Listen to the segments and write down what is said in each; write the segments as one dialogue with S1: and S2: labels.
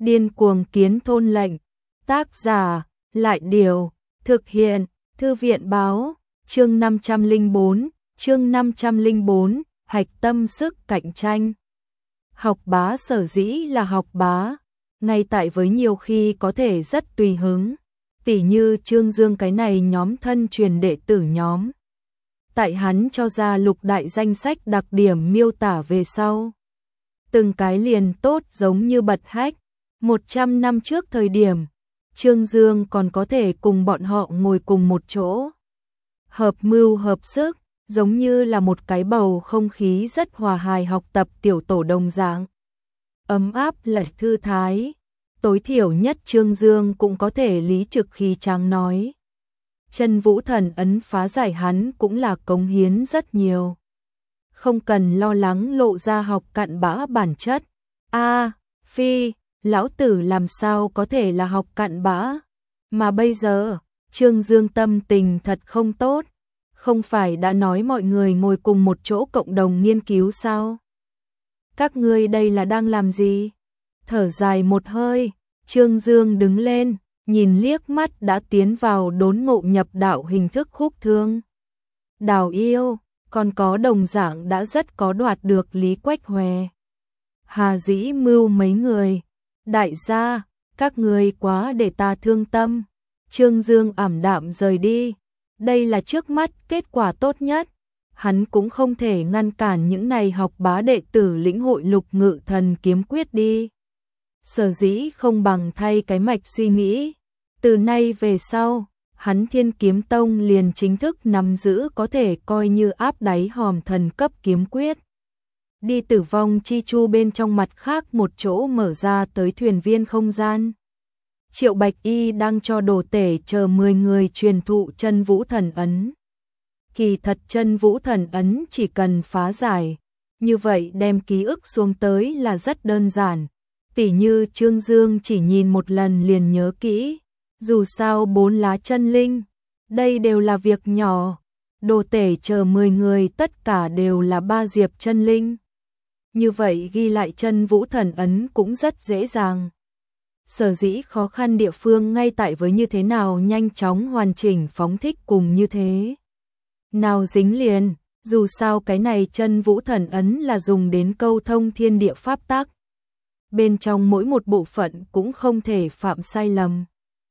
S1: Điên cuồng kiến thôn lệnh. Tác giả, Lại Điều. Thực hiện, Thư viện Báo. Chương 504, chương 504, hạch tâm sức cạnh tranh. Học bá sở dĩ là học bá, ngay tại với nhiều khi có thể rất tùy hứng, tỉ như Trương Dương cái này nhóm thân truyền đệ tử nhóm. Tại hắn cho ra lục đại danh sách đặc điểm miêu tả về sau. Từng cái liền tốt giống như bật hách, 100 năm trước thời điểm, Trương Dương còn có thể cùng bọn họ ngồi cùng một chỗ. Hợp mưu hợp sức, giống như là một cái bầu không khí rất hòa hài học tập tiểu tổ đồng dạng. Ấm áp lại thư thái, tối thiểu nhất Trương Dương cũng có thể lý trực khí tráng nói. Chân Vũ Thần ấn phá giải hắn cũng là cống hiến rất nhiều. Không cần lo lắng lộ ra học cặn bã bản chất. Phi, lão tử làm sao có thể là học cặn bã. Mà bây giờ, Trương Dương tâm tình thật không tốt. Không phải đã nói mọi người ngồi cùng một chỗ cộng đồng nghiên cứu sao? Các ngươi đây là đang làm gì? Thở dài một hơi, Trương Dương đứng lên, nhìn liếc mắt đã tiến vào đốn ngộ nhập đạo hình thức khúc thương. Đào Yêu, còn có đồng dạng đã rất có đoạt được Lý Quách Hòe. Hà Dĩ Mưu mấy người. Đại gia, các ngươi quá để ta thương tâm. Trương Dương ảm đạm rời đi. Đây là trước mắt kết quả tốt nhất. Hắn cũng không thể ngăn cản những này học bá đệ tử lĩnh hội Lục Ngự Thần kiếm quyết đi. Sở dĩ không bằng thay cái mạch suy nghĩ. Từ nay về sau, hắn Thiên Kiếm Tông liền chính thức nắm giữ có thể coi như áp đáy hòm thần cấp kiếm quyết. Đi Tử Vong Chi Chu bên trong mặt khác một chỗ mở ra tới thuyền viên không gian. Triệu Bạch Y đang cho đồ tể chờ 10 người truyền thụ chân Vũ Thần ấn. Kỳ thật chân Vũ Thần ấn chỉ cần phá giải, như vậy đem ký ức xuống tới là rất đơn giản. Tỉ như Trương Dương chỉ nhìn một lần liền nhớ kỹ, dù sao 4 lá chân linh, đây đều là việc nhỏ. Đồ tể chờ 10 người tất cả đều là 3 diệp chân linh. Như vậy ghi lại chân Vũ Thần ấn cũng rất dễ dàng. Sở dĩ khó khăn địa phương ngay tại với như thế nào nhanh chóng hoàn chỉnh phóng thích cùng như thế. Nào dính liền, dù sao cái này chân Vũ Thần ấn là dùng đến câu thông thiên địa pháp tắc. Bên trong mỗi một bộ phận cũng không thể phạm sai lầm.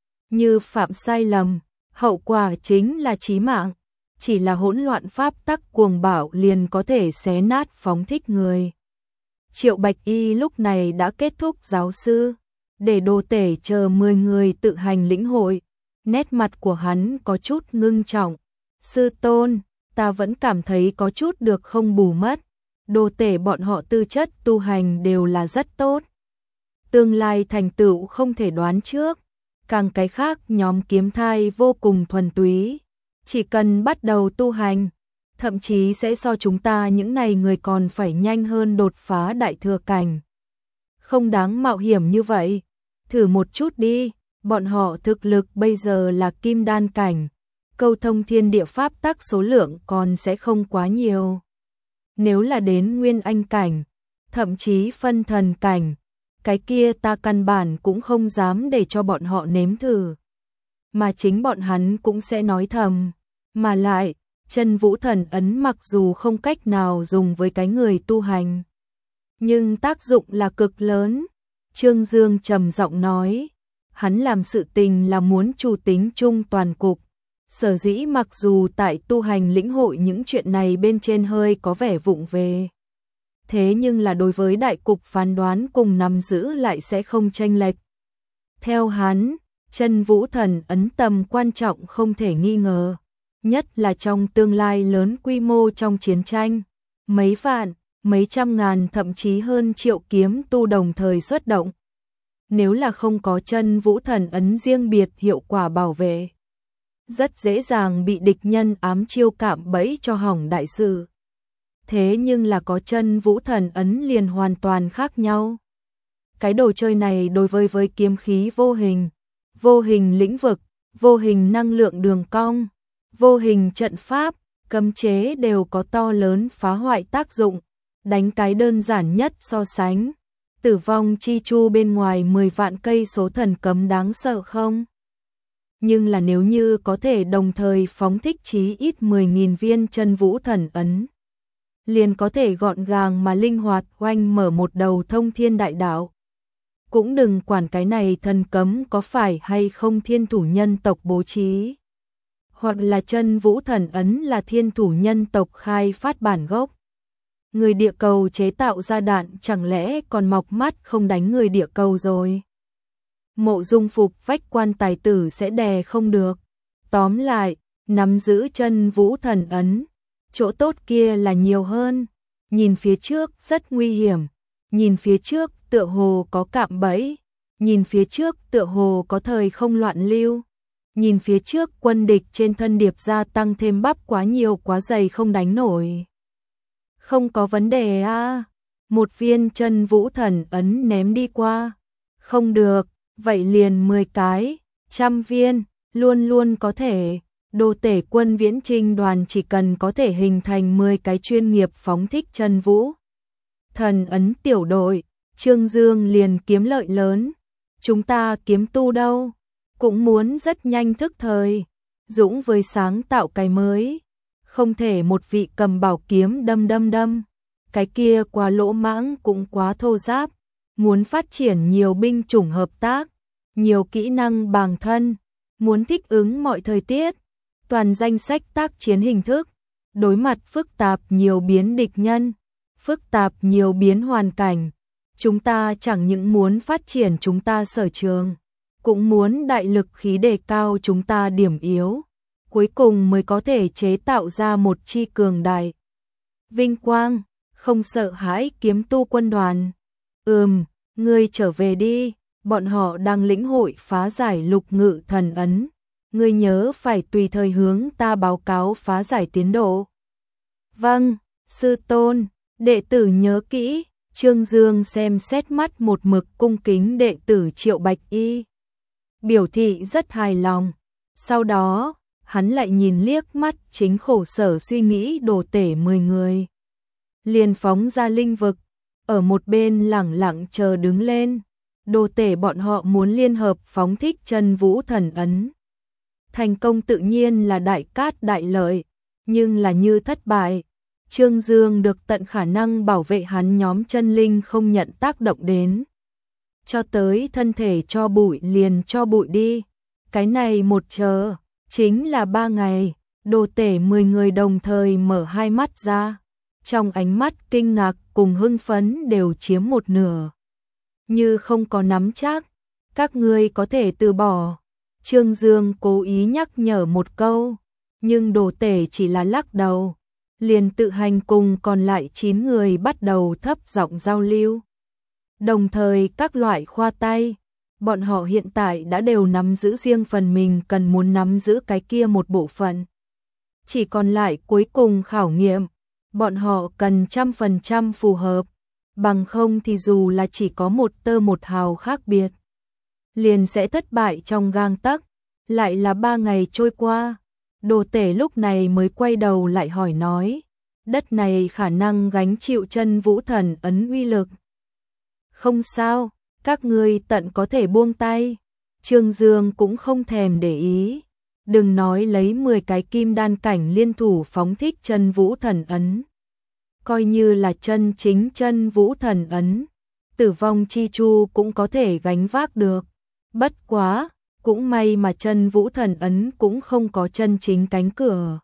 S1: Như phạm sai lầm, hậu quả chính là chí mạng. Chỉ là hỗn loạn pháp tắc cuồng bạo liền có thể xé nát phóng thích người. Triệu Bạch Y lúc này đã kết thúc giáo sư, để đồ tể chờ 10 người tự hành lĩnh hội. Nét mặt của hắn có chút ngưng trọng. Sư tôn, ta vẫn cảm thấy có chút được không bù mất. Đồ tể bọn họ tư chất tu hành đều là rất tốt. Tương lai thành tựu không thể đoán trước. Càng cái khác nhóm kiếm thai vô cùng thuần túy. Chỉ cần bắt đầu tu hành, thậm chí sẽ so chúng ta những này người còn phải nhanh hơn đột phá đại thừa cảnh. Không đáng mạo hiểm như vậy. Thử một chút đi, bọn họ thực lực bây giờ là kim đan cảnh. Câu thông thiên địa pháp tắc số lượng còn sẽ không quá nhiều. Nếu là đến nguyên anh cảnh, thậm chí phân thần cảnh, cái kia ta căn bản cũng không dám để cho bọn họ nếm thử. Mà chính bọn hắn cũng sẽ nói thầm. Mà lại, chân Vũ Thần ấn mặc dù không cách nào dùng với cái người tu hành, nhưng tác dụng là cực lớn. Trương Dương trầm giọng nói, hắn làm sự tình là muốn chủ tính chung toàn cục. Sở dĩ mặc dù tại tu hành lĩnh hội những chuyện này bên trên hơi có vẻ vụng về, thế nhưng là đối với đại cục phán đoán cùng nắm giữ lại sẽ không chênh lệch. Theo hắn, chân Vũ Thần ấn tầm quan trọng không thể nghi ngờ, nhất là trong tương lai lớn quy mô trong chiến tranh, mấy vạn, mấy trăm ngàn thậm chí hơn triệu kiếm tu đồng thời xuất động. Nếu là không có chân Vũ Thần ấn riêng biệt hiệu quả bảo vệ, rất dễ dàng bị địch nhân ám chiêu cạm bẫy cho hỏng đại sự. Thế nhưng là có chân Vũ Thần ấn liền hoàn toàn khác nhau. Cái đồ chơi này đối với kiếm khí vô hình lĩnh vực, vô hình năng lượng đường cong, vô hình trận pháp, cấm chế đều có to lớn phá hoại tác dụng. Đánh cái đơn giản nhất so sánh, Tử vong chi chu bên ngoài 10 vạn cây số thần cấm đáng sợ không? Nhưng là nếu như có thể đồng thời phóng thích chí ít 10.000 viên chân vũ thần ấn, liền có thể gọn gàng mà linh hoạt oanh mở một đầu thông thiên đại đạo. Cũng đừng quản cái này thần cấm có phải hay không thiên thủ nhân tộc bố trí, hoặc là chân vũ thần ấn là thiên thủ nhân tộc khai phát bản gốc. Người địa cầu chế tạo ra đạn chẳng lẽ còn mọc mắt không đánh người địa cầu rồi? Mộ Dung Phục vách quan tài tử sẽ đè không được. Tóm lại, nắm giữ chân vũ thần ấn, chỗ tốt kia là nhiều hơn. Nhìn phía trước rất nguy hiểm, nhìn phía trước tựa hồ có cạm bẫy, nhìn phía trước tựa hồ có thời không loạn lưu, nhìn phía trước quân địch trên thân điệp gia tăng thêm bắp quá nhiều quá dày không đánh nổi. Không có vấn đề à, một viên chân vũ thần ấn ném đi qua. Không được, vậy liền 10 cái, 100 viên, luôn luôn có thể. Đồ tể quân viễn trinh đoàn chỉ cần có thể hình thành 10 cái chuyên nghiệp phóng thích chân vũ thần ấn tiểu đội, Trương Dương liền kiếm lợi lớn. Chúng ta kiếm tu đâu, cũng muốn rất nhanh thức thời, dũng với sáng tạo cái mới. Không thể một vị cầm bảo kiếm đâm, cái kia quá lỗ mãng cũng quá thô giáp. Muốn phát triển nhiều binh chủng hợp tác, nhiều kỹ năng bằng thân, muốn thích ứng mọi thời tiết, toàn danh sách tác chiến hình thức, đối mặt phức tạp nhiều biến địch nhân, phức tạp nhiều biến hoàn cảnh. Chúng ta chẳng những muốn phát triển chúng ta sở trường, cũng muốn đại lực khí đề cao chúng ta điểm yếu, cuối cùng mới có thể chế tạo ra một chi cường đại. Vinh quang, không sợ hãi kiếm tu quân đoàn. Ngươi trở về đi, bọn họ đang lĩnh hội phá giải lục ngự thần ấn. Ngươi nhớ phải tùy thời hướng ta báo cáo phá giải tiến độ. Vâng, sư tôn, đệ tử nhớ kỹ. Trương Dương xem xét mắt một mực cung kính đệ tử Triệu Bạch Y, biểu thị rất hài lòng. Sau đó, hắn lại nhìn liếc mắt chính khổ sở suy nghĩ đồ tể 10 người. Liền phóng ra linh vực, ở một bên lẳng lặng chờ đứng lên. Đồ tể bọn họ muốn liên hợp phóng thích chân vũ thần ấn. Thành công tự nhiên là đại cát đại lợi, nhưng là như thất bại, Trương Dương được tận khả năng bảo vệ hắn nhóm chân linh không nhận tác động đến. Cho tới thân thể cho bụi liền cho bụi đi. Cái này một chờ, chính là 3 ngày, đồ tể 10 người đồng thời mở hai mắt ra. Trong ánh mắt kinh ngạc cùng hưng phấn đều chiếm một nửa. Như không có nắm chắc, các ngươi có thể từ bỏ. Trương Dương cố ý nhắc nhở một câu, nhưng đồ tể chỉ là lắc đầu, liền tự hành cùng còn lại 9 người bắt đầu thấp giọng giao lưu. Đồng thời các loại khoa tay, bọn họ hiện tại đã đều nắm giữ riêng phần mình cần muốn nắm giữ cái kia một bộ phận. Chỉ còn lại cuối cùng khảo nghiệm, bọn họ cần 100% phù hợp, bằng không thì dù là chỉ có một tơ một hào khác biệt, liền sẽ thất bại trong gang tấc. Lại là 3 ngày trôi qua, đồ tể lúc này mới quay đầu lại hỏi nói, đất này khả năng gánh chịu chân vũ thần ấn uy lực. Không sao, các ngươi tận có thể buông tay. Trương Dương cũng không thèm để ý, đừng nói lấy 10 cái kim đan cảnh liên thủ phóng thích chân vũ thần ấn. Coi như là chân chính chân vũ thần ấn, tử vong chi chu cũng có thể gánh vác được. Bất quá, cũng may mà chân vũ thần ấn cũng không có chân chính cánh cửa.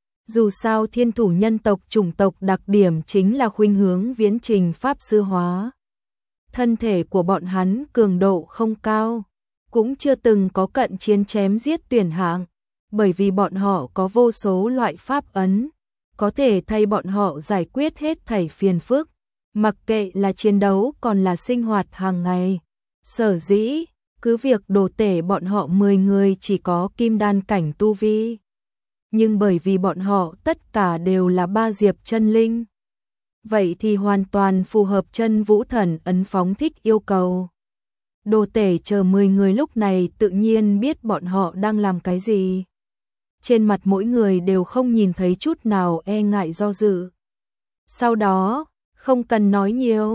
S1: Dù sao thiên thủ nhân tộc chủng tộc đặc điểm chính là khuynh hướng viễn trình pháp sư hóa. Thân thể của bọn hắn cường độ không cao, cũng chưa từng có cận chiến chém giết tuyển hạng, bởi vì bọn họ có vô số loại pháp ấn, có thể thay bọn họ giải quyết hết thảy phiền phức, mặc kệ là chiến đấu còn là sinh hoạt hàng ngày. Sở dĩ, cứ việc đồ tể bọn họ 10 người chỉ có kim đan cảnh tu vi, nhưng bởi vì bọn họ tất cả đều là 3 diệp chân linh, vậy thì hoàn toàn phù hợp chân vũ thần ấn phóng thích yêu cầu. Đồ tể chờ 10 người lúc này tự nhiên biết bọn họ đang làm cái gì. Trên mặt mỗi người đều không nhìn thấy chút nào e ngại do dự. Sau đó, không cần nói nhiều,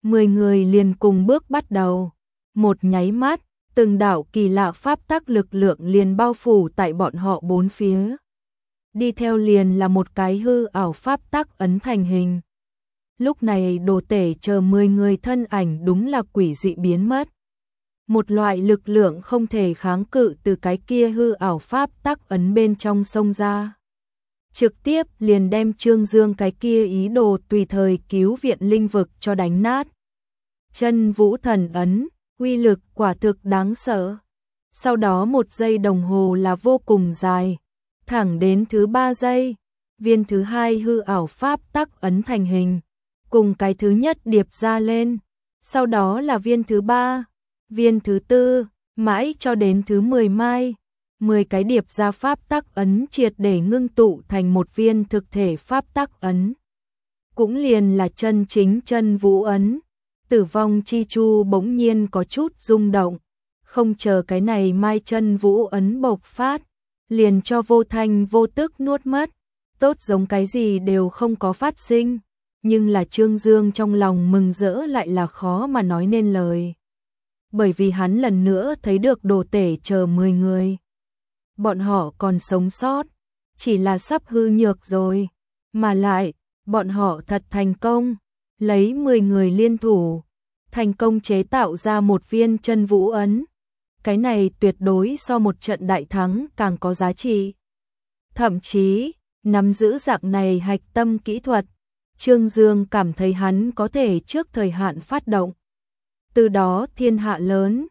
S1: 10 người liền cùng bước bắt đầu. Một nháy mắt, từng đạo kỳ lạ pháp tắc lực lượng liền bao phủ tại bọn họ bốn phía. Đi theo liền là một cái hư ảo pháp tắc ấn thành hình. Lúc này đồ tể chờ 10 người thân ảnh đúng là quỷ dị biến mất. Một loại lực lượng không thể kháng cự từ cái kia hư ảo pháp tắc ấn bên trong xông ra. Trực tiếp liền đem Trương Dương cái kia ý đồ tùy thời cứu viện linh vực cho đánh nát. Chân vũ thần ấn, uy lực quả thực đáng sợ. Sau đó 1 giây đồng hồ là vô cùng dài, thẳng đến thứ 3 giây, viên thứ 2 hư ảo pháp tắc ấn thành hình, cùng cái thứ nhất điệp ra lên, sau đó là viên thứ 3, viên thứ 4, mãi cho đến thứ 10 mai. 10 cái điệp ra pháp tắc ấn triệt để ngưng tụ thành một viên thực thể pháp tắc ấn. Cũng liền là chân chính chân vũ ấn. Tử vong chi chu bỗng nhiên có chút rung động, không chờ cái này mai chân vũ ấn bộc phát, liền cho vô thanh vô tức nuốt mất, tốt giống cái gì đều không có phát sinh, nhưng là Trương Dương trong lòng mừng rỡ lại là khó mà nói nên lời. Bởi vì hắn lần nữa thấy được đồ tể chờ 10 người. Bọn họ còn sống sót, chỉ là sắp hư nhược rồi, mà lại, bọn họ thật thành công, lấy 10 người liên thủ, thành công chế tạo ra một viên chân vũ ấn. Cái này tuyệt đối so một trận đại thắng càng có giá trị. Thậm chí, nắm giữ dạng này hạch tâm kỹ thuật, Trương Dương cảm thấy hắn có thể trước thời hạn phát động. Từ đó thiên hạ lớn,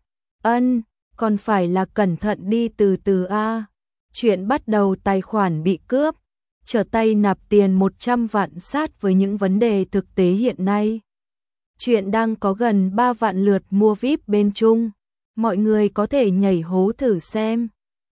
S1: còn phải là cẩn thận đi từ từ a. Chuyện bắt đầu tài khoản bị cướp, trở tay nạp tiền 100 vạn sát với những vấn đề thực tế hiện nay. Chuyện đang có gần 3 vạn lượt mua VIP bên Trung, mọi người có thể nhảy hố thử xem.